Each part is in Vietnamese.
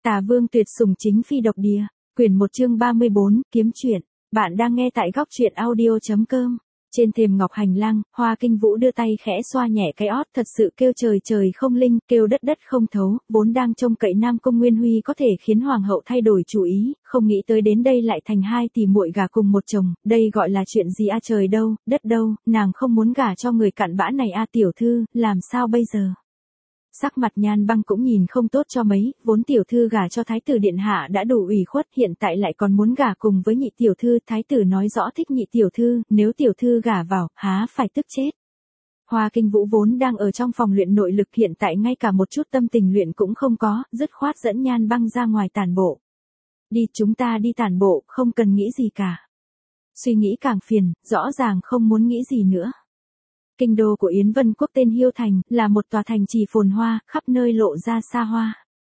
Tà Vương tuyệt sủng chính phi độc địa, quyển 1 chương 34, kiếm chuyện. Bạn đang nghe tại góc truyện audio.com. Trên thềm ngọc hành lang, Hoa Kinh Vũ đưa tay khẽ xoa nhẹ cái ót, thật sự kêu trời trời không linh, kêu đất đất không thấu, vốn đang trông cậy Nam Cung Nguyên Huy có thể khiến hoàng hậu thay đổi chủ ý, không nghĩ tới đến đây lại thành hai tỷ muội gả cùng một chồng, đây gọi là chuyện gì a, trời đâu, đất đâu, nàng không muốn gả cho người cặn bã này a, tiểu thư, làm sao bây giờ? Sắc mặt Nhan Băng cũng nhìn không tốt cho mấy, vốn tiểu thư gả cho thái tử điện hạ đã đủ ủy khuất, hiện tại lại còn muốn gả cùng với nhị tiểu thư, thái tử nói rõ thích nhị tiểu thư, nếu tiểu thư gả vào, há phải tức chết. Hoa Kinh Vũ vốn đang ở trong phòng luyện nội lực, hiện tại ngay cả một chút tâm tình luyện cũng không có, dứt khoát dẫn Nhan Băng ra ngoài tản bộ. Đi, chúng ta đi tản bộ, không cần nghĩ gì cả. Suy nghĩ càng phiền, rõ ràng không muốn nghĩ gì nữa. Kinh đô của Yến Vân Quốc tên Hiêu Thành, là một tòa thành trì phồn hoa, khắp nơi lộ ra xa hoa.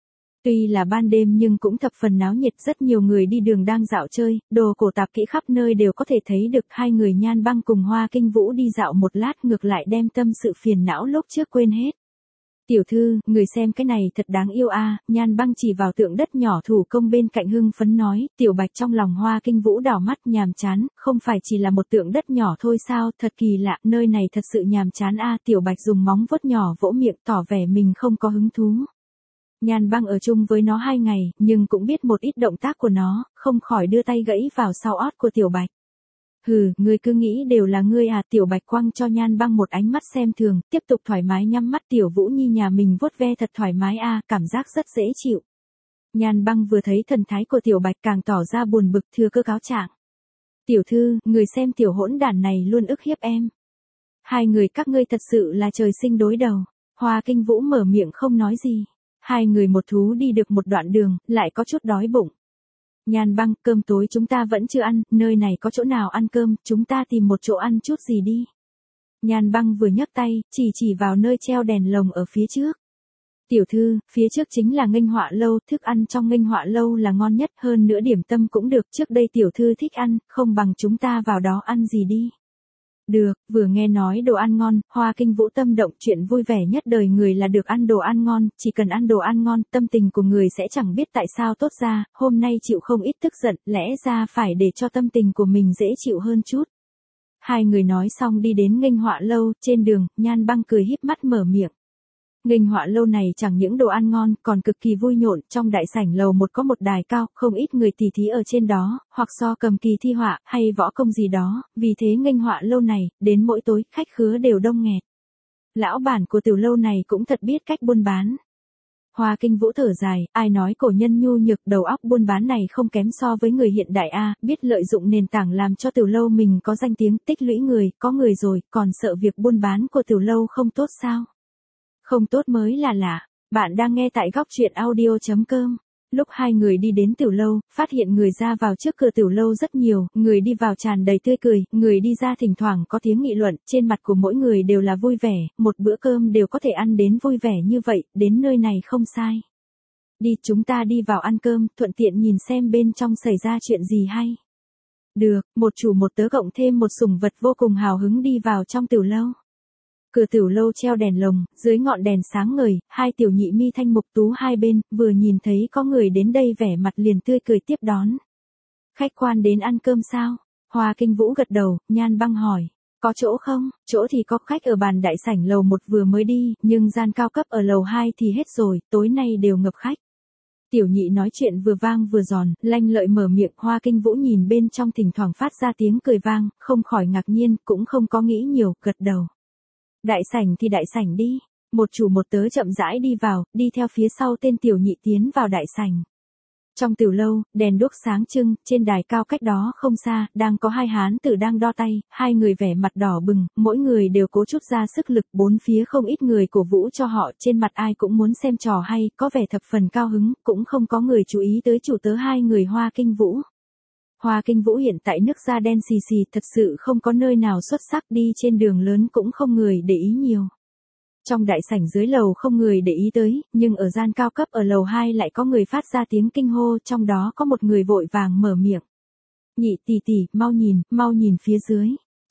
Tuy là ban đêm nhưng cũng thập phần náo nhiệt, rất nhiều người đi đường đang dạo chơi, đồ cổ tạp kỹ khắp nơi đều có thể thấy được. Hai người Nhan Băng cùng Hoa Kinh Vũ đi dạo một lát, ngược lại đem tâm sự phiền não lúc trước quên hết. Tiểu thư, người xem cái này thật đáng yêu a. Nhan Băng chỉ vào tượng đất nhỏ thủ công bên cạnh hưng phấn nói. Tiểu Bạch trong lòng Hoa Kinh Vũ đảo mắt, nhàm chán, không phải chỉ là một tượng đất nhỏ thôi sao, thật kỳ lạ, nơi này thật sự nhàm chán a. Tiểu Bạch dùng móng vuốt nhỏ vỗ miệng tỏ vẻ mình không có hứng thú. Nhan Băng ở chung với nó 2 ngày, nhưng cũng biết một ít động tác của nó, không khỏi đưa tay gãy vào sau ót của Tiểu Bạch. Hừ, ngươi cứ nghĩ đều là ngươi à, Tiểu Bạch quăng cho Nhan Băng một ánh mắt xem thường, tiếp tục thoải mái nhắm mắt. Tiểu Vũ Nhi nhà mình vuốt ve thật thoải mái a, cảm giác rất dễ chịu. Nhan Băng vừa thấy thần thái của Tiểu Bạch càng tỏ ra buồn bực, thừa cơ cáo trạng. Tiểu thư, người xem tiểu hỗn đản này luôn ức hiếp em. Hai người các ngươi thật sự là trời sinh đối đầu. Hoa Kinh Vũ mở miệng không nói gì. Hai người một thú đi được một đoạn đường, lại có chút đói bụng. Nhan Băng, cơm tối chúng ta vẫn chưa ăn, nơi này có chỗ nào ăn cơm, chúng ta tìm một chỗ ăn chút gì đi. Nhan Băng vừa nhấc tay, chỉ vào nơi treo đèn lồng ở phía trước. Tiểu thư, phía trước chính là Nghênh Họa Lâu, thức ăn trong Nghênh Họa Lâu là ngon nhất, hơn nữa điểm tâm cũng được, trước đây tiểu thư thích ăn, không bằng chúng ta vào đó ăn gì đi. Được, vừa nghe nói đồ ăn ngon, Hoa Kinh Vũ tâm động, chuyện vui vẻ nhất đời người là được ăn đồ ăn ngon, chỉ cần ăn đồ ăn ngon, tâm tình của người sẽ chẳng biết tại sao tốt ra, hôm nay chịu không ít tức giận, lẽ ra phải để cho tâm tình của mình dễ chịu hơn chút. Hai người nói xong đi đến Nghênh Họa Lâu, trên đường, Nhan Băng cười híp mắt mở miệng. Nghênh Họa Lâu này chẳng những đồ ăn ngon, còn cực kỳ vui nhộn, trong đại sảnh lầu một có một đài cao, không ít người tỉ thí ở trên đó, hoặc so cầm kỳ thi họa, hay võ công gì đó, vì thế Nghênh Họa Lâu này, đến mỗi tối, khách khứa đều đông nghẹt. Lão bản của tiểu lâu này cũng thật biết cách buôn bán. Hoa Kinh Vũ thở dài, ai nói cổ nhân nhu nhược, đầu óc buôn bán này không kém so với người hiện đại a, biết lợi dụng nền tảng làm cho tiểu lâu mình có danh tiếng, tích lũy người, có người rồi, còn sợ việc buôn bán của tiểu lâu không tốt sao? Không tốt mới là lạ. Bạn đang nghe tại góc truyện audio.com. Lúc hai người đi đến tiểu lâu, phát hiện người ra vào trước cửa tiểu lâu rất nhiều, người đi vào tràn đầy tươi cười, người đi ra thỉnh thoảng có tiếng nghị luận, trên mặt của mỗi người đều là vui vẻ, một bữa cơm đều có thể ăn đến vui vẻ như vậy, đến nơi này không sai. Đi, chúng ta đi vào ăn cơm, thuận tiện nhìn xem bên trong xảy ra chuyện gì hay. Được, một chủ một tớ cộng thêm một sủng vật vô cùng hào hứng đi vào trong tiểu lâu. Cửa tiểu lâu treo đèn lồng, dưới ngọn đèn sáng ngời, hai tiểu nhị mi thanh mục tú hai bên, vừa nhìn thấy có người đến đây vẻ mặt liền tươi cười tiếp đón. Khách quan đến ăn cơm sao? Hoa Kinh Vũ gật đầu, Nhan Băng hỏi. Có chỗ không? Chỗ thì có, khách ở bàn đại sảnh lầu 1 vừa mới đi, nhưng gian cao cấp ở lầu 2 thì hết rồi, tối nay đều ngập khách. Tiểu nhị nói chuyện vừa vang vừa giòn, lanh lợi mở miệng. Hoa Kinh Vũ nhìn bên trong thỉnh thoảng phát ra tiếng cười vang, không khỏi ngạc nhiên, cũng không có nghĩ nhiều, gật đầu. Đại sảnh thì đại sảnh đi. Một chủ một tớ chậm rãi đi vào, đi theo phía sau tên tiểu nhị tiến vào đại sảnh. Trong tiểu lâu, đèn đuốc sáng trưng, trên đài cao cách đó không xa, đang có hai hán tử đang đo tay, hai người vẻ mặt đỏ bừng, mỗi người đều cố chút ra sức lực, bốn phía không ít người cổ vũ cho họ, trên mặt ai cũng muốn xem trò hay, có vẻ thập phần cao hứng, cũng không có người chú ý tới chủ tớ hai người Hoa Kinh Vũ. Hoa Kinh Vũ hiện tại nước da đen xì xì, thật sự không có nơi nào xuất sắc, đi trên đường lớn cũng không người để ý nhiều. Trong đại sảnh dưới lầu không người để ý tới, nhưng ở gian cao cấp ở lầu 2 lại có người phát ra tiếng kinh hô, trong đó có một người vội vàng mở miệng. Nhị tỷ tỷ, mau nhìn phía dưới.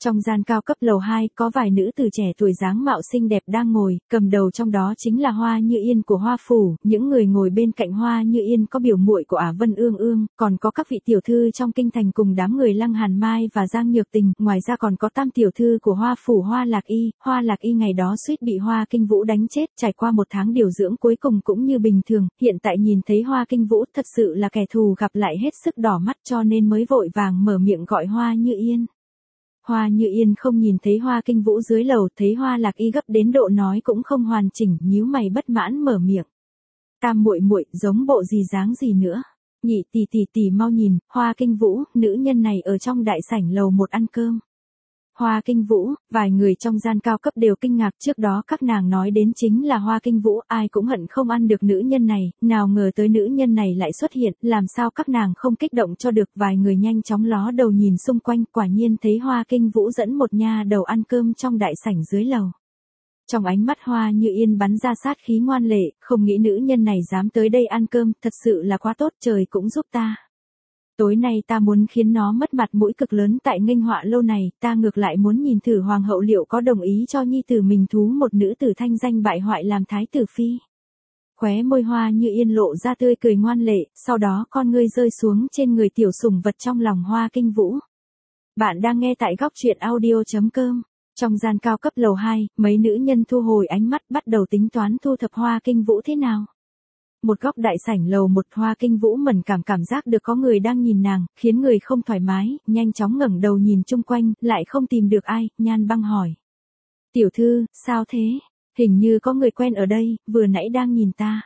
Trong gian cao cấp lầu 2 có vài nữ tử trẻ tuổi dáng mạo xinh đẹp đang ngồi, cầm đầu trong đó chính là Hoa Như Yên của Hoa Phủ, những người ngồi bên cạnh Hoa Như Yên có biểu muội của Ả Vân Ương Ương, còn có các vị tiểu thư trong kinh thành cùng đám người Lăng Hàn Mai và Giang Nhược Tình, ngoài ra còn có tam tiểu thư của Hoa Phủ Hoa Lạc Y ngày đó suýt bị Hoa Kinh Vũ đánh chết, trải qua một tháng điều dưỡng cuối cùng cũng như bình thường, hiện tại nhìn thấy Hoa Kinh Vũ thật sự là kẻ thù gặp lại hết sức đỏ mắt cho nên mới vội vàng mở miệng gọi Hoa Như Yên. Hoa Như Yên không nhìn thấy Hoa Kinh Vũ dưới lầu, thấy Hoa Lạc Y gấp đến độ nói cũng không hoàn chỉnh, nhíu mày bất mãn mở miệng. Tam muội muội, giống bộ gì dáng gì nữa? Nhị tỷ mau nhìn, Hoa Kinh Vũ, nữ nhân này ở trong đại sảnh lầu 1 ăn cơm. Hoa Kinh Vũ, vài người trong gian cao cấp đều kinh ngạc, trước đó các nàng nói đến chính là Hoa Kinh Vũ, ai cũng hận không ăn được nữ nhân này, nào ngờ tới nữ nhân này lại xuất hiện, làm sao các nàng không kích động cho được, vài người nhanh chóng ló đầu nhìn xung quanh, quả nhiên thấy Hoa Kinh Vũ dẫn một nha đầu ăn cơm trong đại sảnh dưới lầu. Trong ánh mắt Hoa Như Yên bắn ra sát khí ngoan lệ, không nghĩ nữ nhân này dám tới đây ăn cơm, thật sự là quá tốt, trời cũng giúp ta. Tối nay ta muốn khiến nó mất mặt mũi cực lớn tại Nghênh Họa Lâu này, ta ngược lại muốn nhìn thử hoàng hậu liệu có đồng ý cho nhi tử mình thú một nữ tử thanh danh bại hoại làm thái tử phi. Khóe môi Hoa Như Yên lộ ra tươi cười ngoan lệ, sau đó con ngươi rơi xuống trên người tiểu sủng vật trong lòng Hoa Kinh Vũ. Bạn đang nghe tại góc truyện audio.com. Trong gian cao cấp lầu 2, mấy nữ nhân thu hồi ánh mắt bắt đầu tính toán thu thập Hoa Kinh Vũ thế nào. Một góc đại sảnh lầu 1, Hoa Kinh Vũ mẫn cảm giác được có người đang nhìn nàng, khiến người không thoải mái, nhanh chóng ngẩng đầu nhìn chung quanh, lại không tìm được ai, Nhan Băng hỏi. Tiểu thư, sao thế? Hình như có người quen ở đây, vừa nãy đang nhìn ta.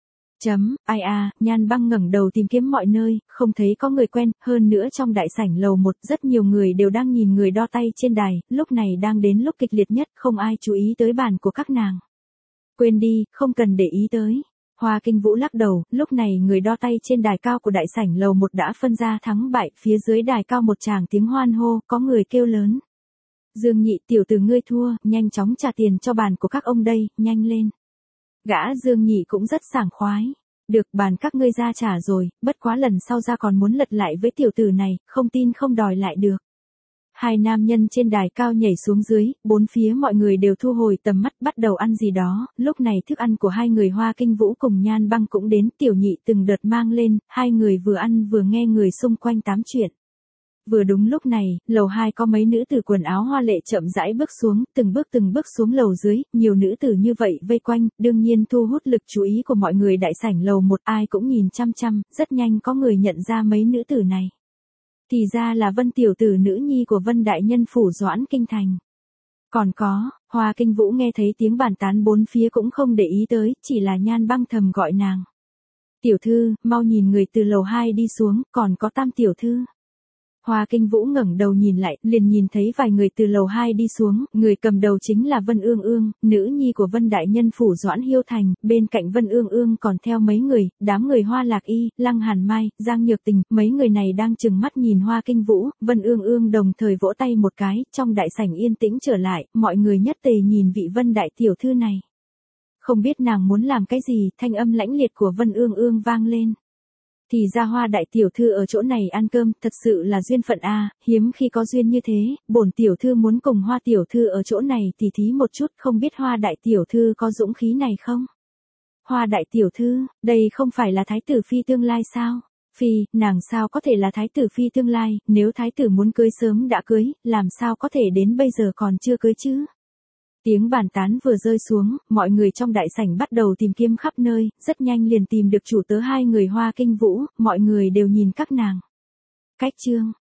Ai à, Nhan Băng ngẩng đầu tìm kiếm mọi nơi, không thấy có người quen, hơn nữa trong đại sảnh lầu 1 rất nhiều người đều đang nhìn người đo tay trên đài, lúc này đang đến lúc kịch liệt nhất, không ai chú ý tới bàn của các nàng. Quên đi, không cần để ý tới. Hoa Kinh Vũ lắc đầu, lúc này người đo tay trên đài cao của đại sảnh lầu 1 đã phân ra thắng bại, phía dưới đài cao một tràng tiếng hoan hô, có người kêu lớn. Dương Nhị, tiểu tử ngươi thua, nhanh chóng trả tiền cho bàn của các ông đây, nhanh lên. Gã Dương Nhị cũng rất sảng khoái. Được, bàn các ngươi ra trả rồi, bất quá lần sau ra còn muốn lật lại với tiểu tử này, không tin không đòi lại được. Hai nam nhân trên đài cao nhảy xuống dưới, bốn phía mọi người đều thu hồi tầm mắt bắt đầu ăn gì đó, lúc này thức ăn của hai người Hoa Kinh Vũ cùng Nhan Băng cũng đến, Tiểu Nhị từng đợt mang lên, hai người vừa ăn vừa nghe người xung quanh tám chuyện. Vừa đúng lúc này, lầu 2 có mấy nữ tử quần áo hoa lệ chậm rãi bước xuống, từng bước xuống lầu dưới, nhiều nữ tử như vậy vây quanh, đương nhiên thu hút lực chú ý của mọi người đại sảnh lầu 1, ai cũng nhìn chăm chăm, rất nhanh có người nhận ra mấy nữ tử này. Thì ra là Vân tiểu tử nữ nhi của Vân đại nhân phủ Doãn Kinh Thành. Còn có, Hoa Kinh Vũ nghe thấy tiếng bàn tán bốn phía cũng không để ý tới, chỉ là Nhan Băng thầm gọi nàng. Tiểu thư, mau nhìn người từ lầu 2 đi xuống, còn có Tam tiểu thư. Hoa Kinh Vũ ngẩng đầu nhìn lại, liền nhìn thấy vài người từ lầu 2 đi xuống, người cầm đầu chính là Vân Ương Ương, nữ nhi của Vân đại nhân phủ Doãn Hiêu Thành, bên cạnh Vân Ương Ương còn theo mấy người, đám người Hoa Lạc Y, Lăng Hàn Mai, Giang Nhược Tình, mấy người này đang trừng mắt nhìn Hoa Kinh Vũ, Vân Ương Ương đồng thời vỗ tay một cái, trong đại sảnh yên tĩnh trở lại, mọi người nhất tề nhìn vị Vân đại tiểu thư này. Không biết nàng muốn làm cái gì, thanh âm lãnh liệt của Vân Ương Ương vang lên. Thì ra Hoa đại tiểu thư ở chỗ này ăn cơm, thật sự là duyên phận a, hiếm khi có duyên như thế, bổn tiểu thư muốn cùng Hoa tiểu thư ở chỗ này tỉ thí một chút, không biết Hoa đại tiểu thư có dũng khí này không? Hoa đại tiểu thư, đây không phải là thái tử phi tương lai sao? Phi, nàng sao có thể là thái tử phi tương lai, nếu thái tử muốn cưới sớm đã cưới, làm sao có thể đến bây giờ còn chưa cưới chứ? Tiếng bàn tán vừa rơi xuống, mọi người trong đại sảnh bắt đầu tìm kiếm khắp nơi, rất nhanh liền tìm được chủ tớ hai người Hoa Kinh Vũ, mọi người đều nhìn các nàng. Cách chương,